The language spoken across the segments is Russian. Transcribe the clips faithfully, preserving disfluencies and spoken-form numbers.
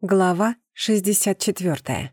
Глава шестьдесят четвёртая.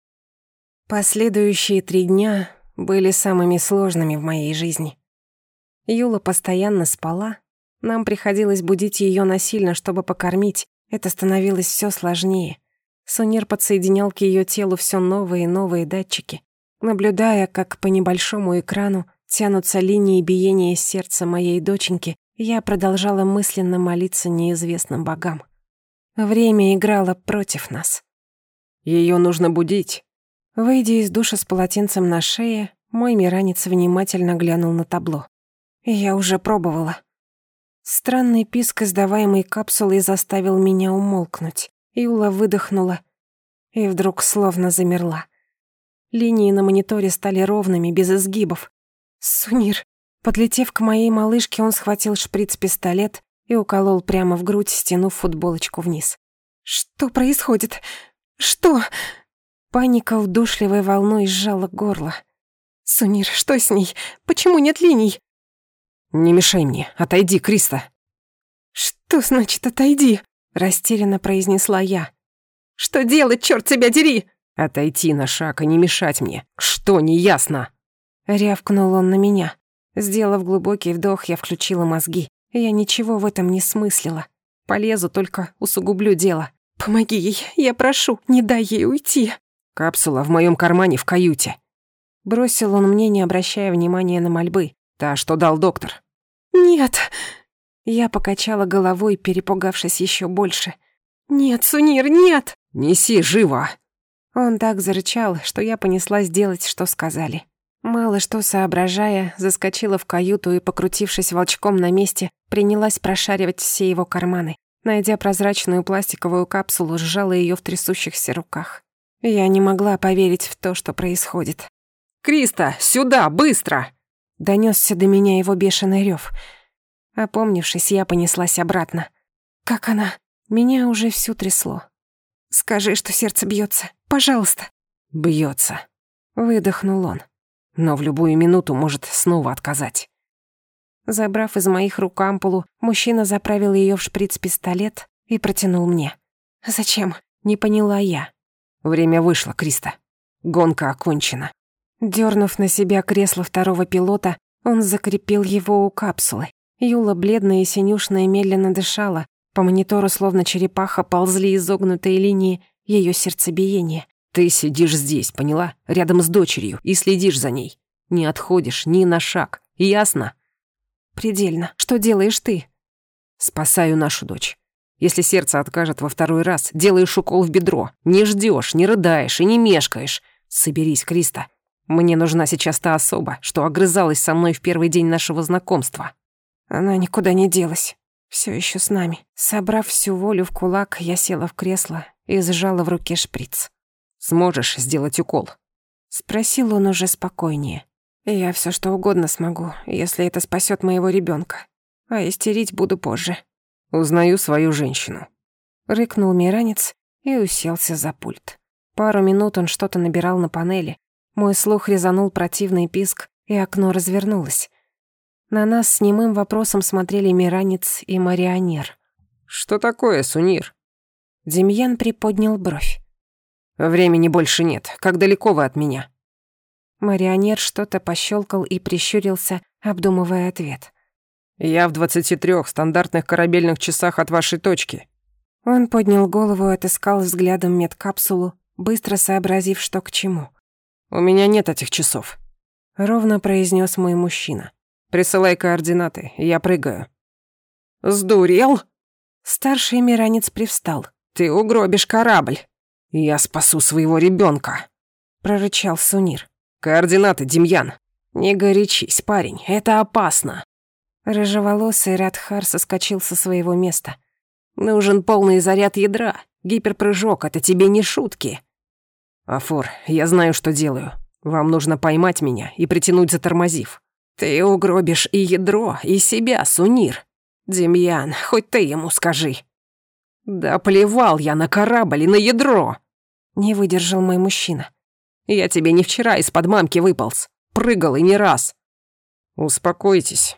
Последующие три дня были самыми сложными в моей жизни. Юла постоянно спала, нам приходилось будить её насильно, чтобы покормить, это становилось всё сложнее. Сунир подсоединял к её телу всё новые и новые датчики, наблюдая, как по небольшому экрану тянутся линии биения сердца моей доченьки, я продолжала мысленно молиться неизвестным богам. Время играло против нас. Её нужно будить. Выйдя из душа с полотенцем на шее, мой миранец внимательно глянул на табло. Я уже пробовала. Странный писк, издаваемый капсулой, заставил меня умолкнуть. Юла выдохнула и вдруг словно замерла. Линии на мониторе стали ровными, без изгибов. Сунир. Подлетев к моей малышке, он схватил шприц-пистолет и уколол прямо в грудь, стянув футболочку вниз. «Что происходит? Что?» Паника удушливой волной сжала горло. «Сунир, что с ней? Почему нет линий?» «Не мешай мне, отойди, Криста». «Что значит «отойди»?» — растерянно произнесла я. «Что делать, чёрт тебя дери?» «Отойти на шаг и не мешать мне. Что, неясно?» Рявкнул он на меня. Сделав глубокий вдох, я включила мозги. Я ничего в этом не смыслила. Полезу, только усугублю дело. Помоги ей, я прошу, не дай ей уйти. «Капсула в моем кармане в каюте». Бросил он мне, не обращая внимания на мольбы. «Та, что дал доктор». «Нет». Я покачала головой, перепугавшись еще больше. «Нет, Сунир, нет!» «Неси, живо!» Он так зарычал, что я понеслась делать, что сказали. Мало что соображая, заскочила в каюту и, покрутившись волчком на месте, принялась прошаривать все его карманы. Найдя прозрачную пластиковую капсулу, сжала ее в трясущихся руках. Я не могла поверить в то, что происходит. «Криста, сюда, быстро!» Донёсся до меня его бешеный рёв. Опомнившись, я понеслась обратно. «Как она?» Меня уже всю трясло. «Скажи, что сердце бьётся. Пожалуйста». «Бьётся», — выдохнул он. «Но в любую минуту может снова отказать». Забрав из моих рук ампулу, мужчина заправил её в шприц-пистолет и протянул мне. «Зачем?» — не поняла я. «Время вышло, Криста. Гонка окончена». Дёрнув на себя кресло второго пилота, он закрепил его у капсулы. Юла, бледная и синюшная, медленно дышала. По монитору, словно черепаха, ползли изогнутые линии её сердцебиения. «Ты сидишь здесь, поняла? Рядом с дочерью и следишь за ней. Не отходишь ни на шаг. Ясно?» «Предельно. Что делаешь ты?» «Спасаю нашу дочь. Если сердце откажет во второй раз, делаешь укол в бедро. Не ждёшь, не рыдаешь и не мешкаешь. Соберись, Криста. Мне нужна сейчас та особа, что огрызалась со мной в первый день нашего знакомства». Она никуда не делась. Всё ещё с нами. Собрав всю волю в кулак, я села в кресло и сжала в руке шприц. «Сможешь сделать укол?» Спросил он уже спокойнее. «Я всё что угодно смогу, если это спасёт моего ребёнка. А истерить буду позже». «Узнаю свою женщину». Рыкнул миранец и уселся за пульт. Пару минут он что-то набирал на панели. Мой слух резанул противный писк, и окно развернулось. На нас с немым вопросом смотрели миранец и марионер. «Что такое, Сунир?» Демьян приподнял бровь. «Времени больше нет. Как далеко вы от меня?» Марионер что-то пощёлкал и прищурился, обдумывая ответ. «Я в двадцати трёх стандартных корабельных часах от вашей точки». Он поднял голову и отыскал взглядом медкапсулу, быстро сообразив, что к чему. «У меня нет этих часов», — ровно произнёс мой мужчина. «Присылай координаты, я прыгаю». «Сдурел?» Старший миранец привстал. «Ты угробишь корабль. Я спасу своего ребёнка», — прорычал Сунир. «Координаты, Демьян». «Не горячись, парень, это опасно». Рыжеволосый Радхар соскочил со своего места. «Нужен полный заряд ядра. Гиперпрыжок — это тебе не шутки». «Афор, я знаю, что делаю. Вам нужно поймать меня и притянуть, затормозив». «Ты угробишь и ядро, и себя, Сунир. Демьян, хоть ты ему скажи». «Да плевал я на корабль и на ядро!» Не выдержал мой мужчина. «Я тебе не вчера из-под мамки выполз. Прыгал и не раз». «Успокойтесь».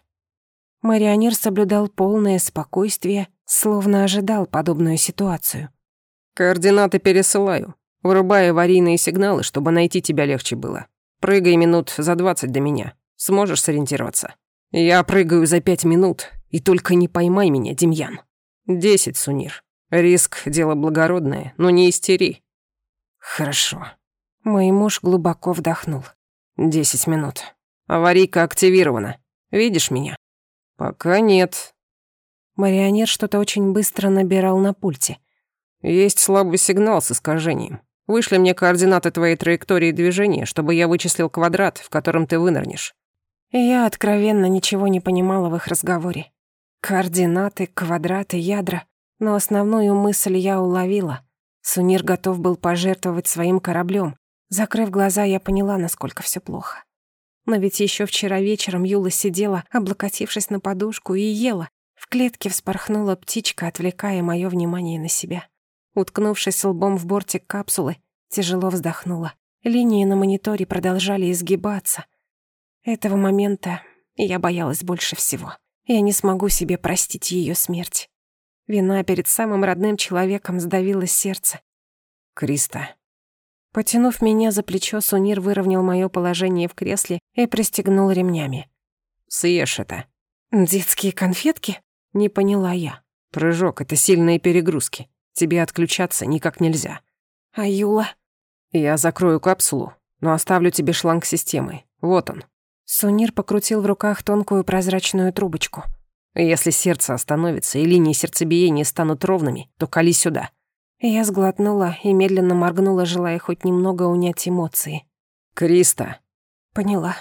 Марионер соблюдал полное спокойствие, словно ожидал подобную ситуацию. Координаты пересылаю. Врубай аварийные сигналы, чтобы найти тебя легче было. Прыгай минут за двадцать до меня. Сможешь сориентироваться? Я прыгаю за пять минут, и только не поймай меня, Демьян. Десять, Сунир. Риск — дело благородное, но не истери. Хорошо. Мой муж глубоко вдохнул. Десять минут. Аварийка активирована. Видишь меня? Пока нет. Марионер что-то очень быстро набирал на пульте. Есть слабый сигнал с искажением. Вышли мне координаты твоей траектории движения, чтобы я вычислил квадрат, в котором ты вынырнешь. И я откровенно ничего не понимала в их разговоре. Координаты, квадраты, ядра. Но основную мысль я уловила. Сунир готов был пожертвовать своим кораблем. Закрыв глаза, я поняла, насколько все плохо. Но ведь еще вчера вечером Юла сидела, облокотившись на подушку, и ела. В клетке вспорхнула птичка, отвлекая мое внимание на себя. Уткнувшись лбом в бортик капсулы, тяжело вздохнула. Линии на мониторе продолжали изгибаться. Этого момента я боялась больше всего. Я не смогу себе простить ее смерть. Вина перед самым родным человеком сдавила сердце. Криста. Потянув меня за плечо, Сунир выровнял мое положение в кресле и пристегнул ремнями. Съешь это. «Детские конфетки?» — не поняла я. Прыжок — это сильные перегрузки. Тебе отключаться никак нельзя. А Юла? Я закрою капсулу, но оставлю тебе шланг системы. Вот он. Сунир покрутил в руках тонкую прозрачную трубочку. Если сердце остановится и линии сердцебиения станут ровными, то кали сюда. Я сглотнула и медленно моргнула, желая хоть немного унять эмоции. Криста. Поняла.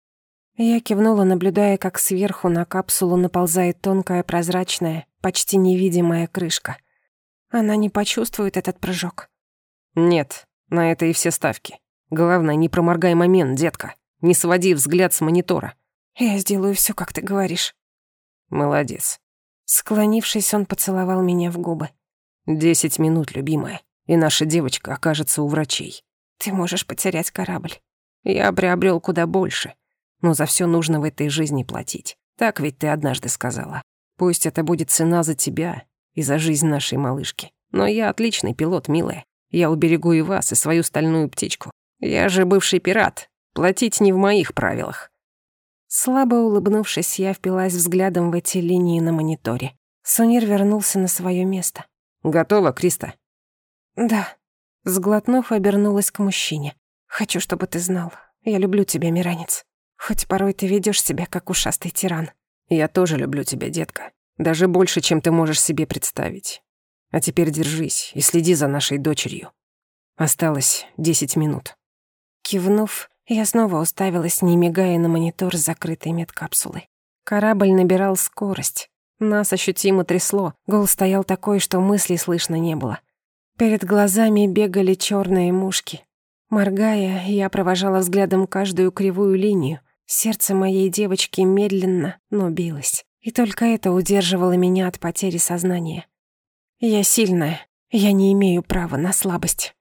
Я кивнула, наблюдая, как сверху на капсулу наползает тонкая прозрачная, почти невидимая крышка. Она не почувствует этот прыжок. Нет, на это и все ставки. Главное, не проморгай момент, детка. Не своди взгляд с монитора. Я сделаю все, как ты говоришь. Молодец. Склонившись, он поцеловал меня в губы. Десять минут, любимая, и наша девочка окажется у врачей. Ты можешь потерять корабль. Я приобрел куда больше, но за все нужно в этой жизни платить. Так ведь ты однажды сказала. Пусть это будет цена за тебя и за жизнь нашей малышки. Но я отличный пилот, милая. Я уберегу и вас, и свою стальную птичку. Я же бывший пират. Платить не в моих правилах. Слабо улыбнувшись, я впилась взглядом в эти линии на мониторе. Сунир вернулся на свое место. Готова, Криста? Да. Сглотнув, обернулась к мужчине. Хочу, чтобы ты знал. Я люблю тебя, Миранец. Хоть порой ты ведешь себя, как ушастый тиран. Я тоже люблю тебя, детка. Даже больше, чем ты можешь себе представить. А теперь держись и следи за нашей дочерью. Осталось десять минут. Кивнув, я снова уставилась, не мигая, на монитор с закрытой медкапсулой. Корабль набирал скорость. Нас ощутимо трясло. Гул стоял такой, что мыслей слышно не было. Перед глазами бегали черные мушки. Моргая, я провожала взглядом каждую кривую линию. Сердце моей девочки медленно, но билось. И только это удерживало меня от потери сознания. Я сильная. Я не имею права на слабость.